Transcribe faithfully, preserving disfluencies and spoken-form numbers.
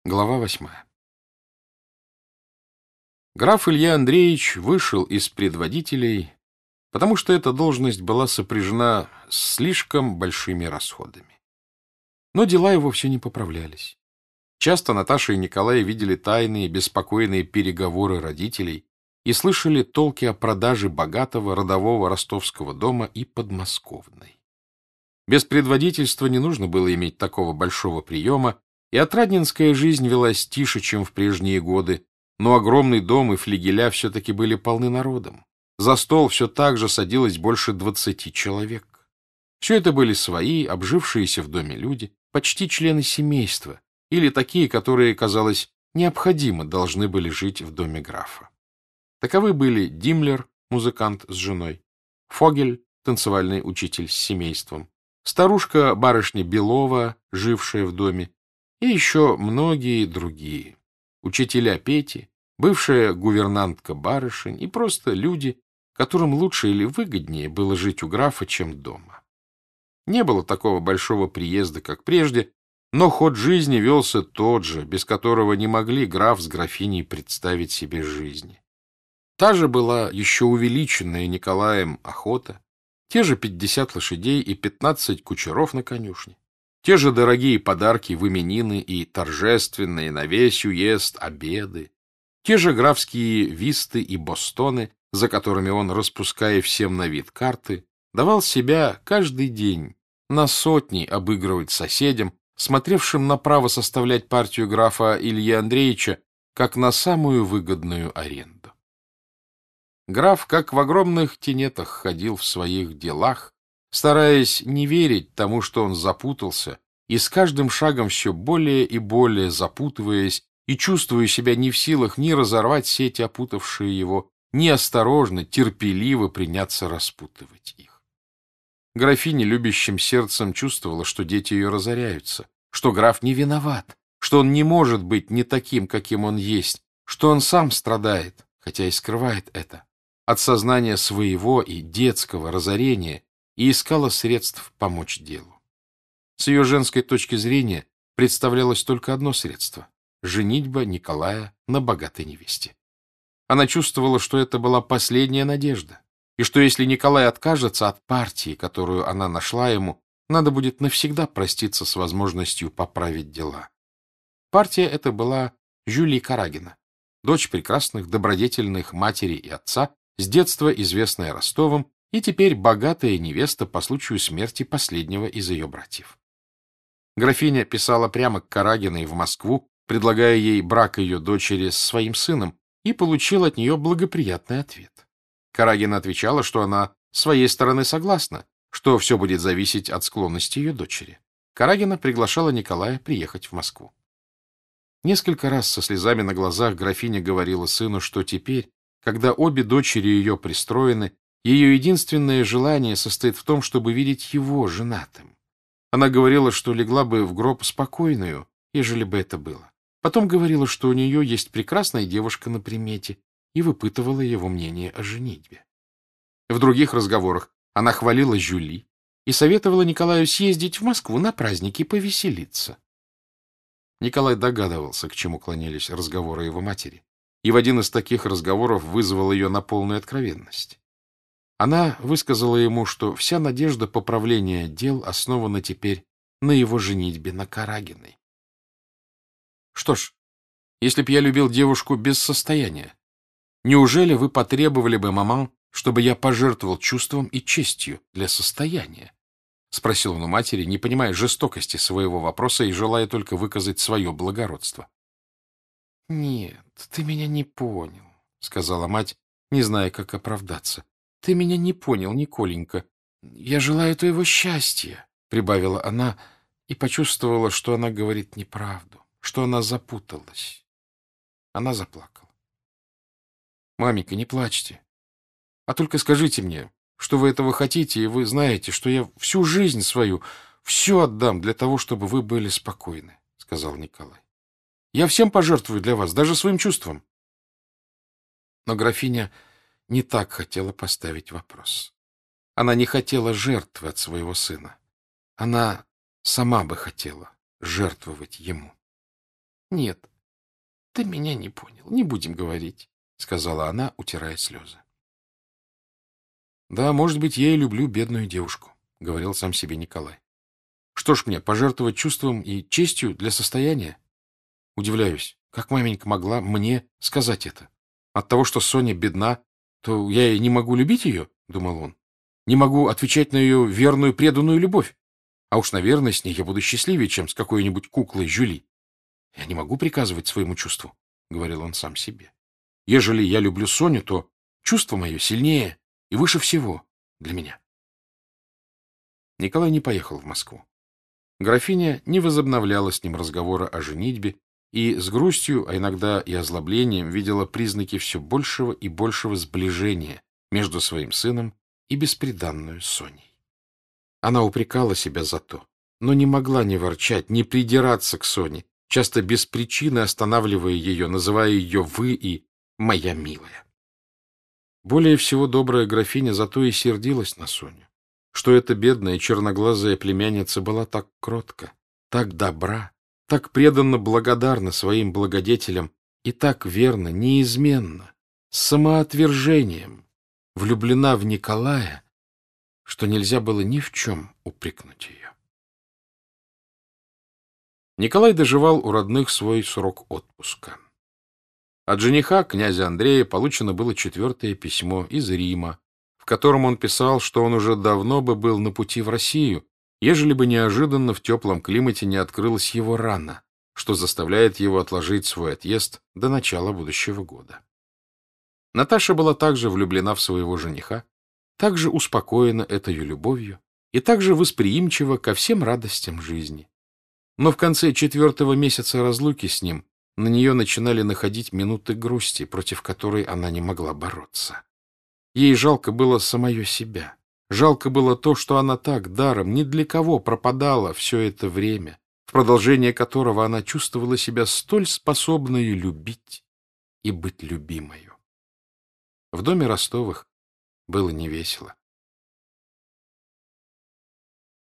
Глава восьмая. Граф Илья Андреевич вышел из предводителей, потому что эта должность была сопряжена с слишком большими расходами. Но дела его все не поправлялись. Часто Наташа и Николай видели тайные, беспокойные переговоры родителей и слышали толки о продаже богатого родового ростовского дома и подмосковной. Без предводительства не нужно было иметь такого большого приема, и отрадненская жизнь велась тише, чем в прежние годы, но огромный дом и флигеля все-таки были полны народом. За стол все так же садилось больше двадцати человек. Все это были свои, обжившиеся в доме люди, почти члены семейства, или такие, которые, казалось, необходимо должны были жить в доме графа. Таковы были Димлер, музыкант с женой, Фогель, танцевальный учитель с семейством, старушка-барышня Белова, жившая в доме, и еще многие другие. Учителя Пети, бывшая гувернантка барышень и просто люди, которым лучше или выгоднее было жить у графа, чем дома. Не было такого большого приезда, как прежде, но ход жизни велся тот же, без которого не могли граф с графиней представить себе жизни. Та же была еще увеличенная Николаем охота, те же пятьдесят лошадей и пятнадцать кучеров на конюшне, те же дорогие подарки в именины и торжественные на весь уезд обеды, те же графские висты и бостоны, за которыми он, распуская всем на вид карты, давал себя каждый день на сотни обыгрывать соседям, смотревшим направо составлять партию графа Ильи Андреевича, как на самую выгодную аренду. Граф, как в огромных тенетах, ходил в своих делах, стараясь не верить тому, что он запутался, и с каждым шагом все более и более запутываясь и чувствуя себя не в силах ни разорвать сети, опутавшие его, ни осторожно, терпеливо приняться распутывать их. Графиня любящим сердцем чувствовала, что дети ее разоряются, что граф не виноват, что он не может быть не таким, каким он есть, что он сам страдает, хотя и скрывает это, от сознания своего и детского разорения, и искала средств помочь делу. С ее женской точки зрения представлялось только одно средство — женитьба Николая на богатой невесте. Она чувствовала, что это была последняя надежда, и что если Николай откажется от партии, которую она нашла ему, надо будет навсегда проститься с возможностью поправить дела. Партия эта была Жюли Карагина, дочь прекрасных, добродетельных матери и отца, с детства известная Ростовом, и теперь богатая невеста по случаю смерти последнего из ее братьев. Графиня писала прямо к Карагиной в Москву, предлагая ей брак ее дочери с своим сыном, и получила от нее благоприятный ответ. Карагина отвечала, что она с своей стороны согласна, что все будет зависеть от склонности ее дочери. Карагина приглашала Николая приехать в Москву. Несколько раз со слезами на глазах графиня говорила сыну, что теперь, когда обе дочери ее пристроены, ее единственное желание состоит в том, чтобы видеть его женатым. Она говорила, что легла бы в гроб спокойную, ежели бы это было. Потом говорила, что у нее есть прекрасная девушка на примете, и выпытывала его мнение о женитьбе. В других разговорах она хвалила Жюли и советовала Николаю съездить в Москву на праздники и повеселиться. Николай догадывался, к чему клонились разговоры его матери, и в один из таких разговоров вызвал ее на полную откровенность. Она высказала ему, что вся надежда поправления дел основана теперь на его женитьбе на Карагиной. Что ж, если б я любил девушку без состояния, неужели вы потребовали бы, маман, чтобы я пожертвовал чувством и честью для состояния? — спросил он у матери, не понимая жестокости своего вопроса и желая только выказать свое благородство. — Нет, ты меня не понял, — сказала мать, не зная, как оправдаться. — Ты меня не понял, Николенька. Я желаю твоего счастья, — прибавила она и почувствовала, что она говорит неправду, что она запуталась. Она заплакала. — Маменька, не плачьте, а только скажите мне, что вы этого хотите, и вы знаете, что я всю жизнь свою все отдам для того, чтобы вы были спокойны, — сказал Николай. — Я всем пожертвую для вас, даже своим чувством. Но графиня не так хотела поставить вопрос. Она не хотела жертвы от своего сына. Она сама бы хотела жертвовать ему. — Нет, ты меня не понял. Не будем говорить, — сказала она, утирая слезы. — Да, может быть, я и люблю бедную девушку, — говорил сам себе Николай. Что ж мне, пожертвовать чувством и честью для состояния? Удивляюсь, как маменька могла мне сказать это? От того, что Соня бедна, то я и не могу любить ее, — думал он. Не могу отвечать на ее верную преданную любовь. А уж, наверное, с ней я буду счастливее, чем с какой-нибудь куклой Жюли. Я не могу приказывать своему чувству, — говорил он сам себе. Ежели я люблю Соню, то чувство мое сильнее и выше всего для меня. Николай не поехал в Москву. Графиня не возобновляла с ним разговора о женитьбе и с грустью, а иногда и озлоблением видела признаки все большего и большего сближения между своим сыном и бесприданную Соней. Она упрекала себя за то, но не могла не ворчать, не придираться к Соне, часто без причины останавливая ее, называя ее «вы» и «моя милая». Более всего добрая графиня зато и сердилась на Соню, что эта бедная черноглазая племянница была так кротка, так добра, так преданно благодарна своим благодетелям и так верно, неизменно, с самоотвержением влюблена в Николая, что нельзя было ни в чем упрекнуть ее. Николай доживал у родных свой срок отпуска. От жениха, князя Андрея, получено было четвертое письмо из Рима, в котором он писал, что он уже давно бы был на пути в Россию, ежели бы неожиданно в теплом климате не открылась его рана, что заставляет его отложить свой отъезд до начала будущего года. Наташа была также влюблена в своего жениха, также успокоена этой любовью и также восприимчива ко всем радостям жизни. Но в конце четвертого месяца разлуки с ним на нее начинали находить минуты грусти, против которой она не могла бороться. Ей жалко было самое себя. Жалко было то, что она так даром ни для кого пропадала все это время, в продолжение которого она чувствовала себя столь способной любить и быть любимою. В доме Ростовых было невесело.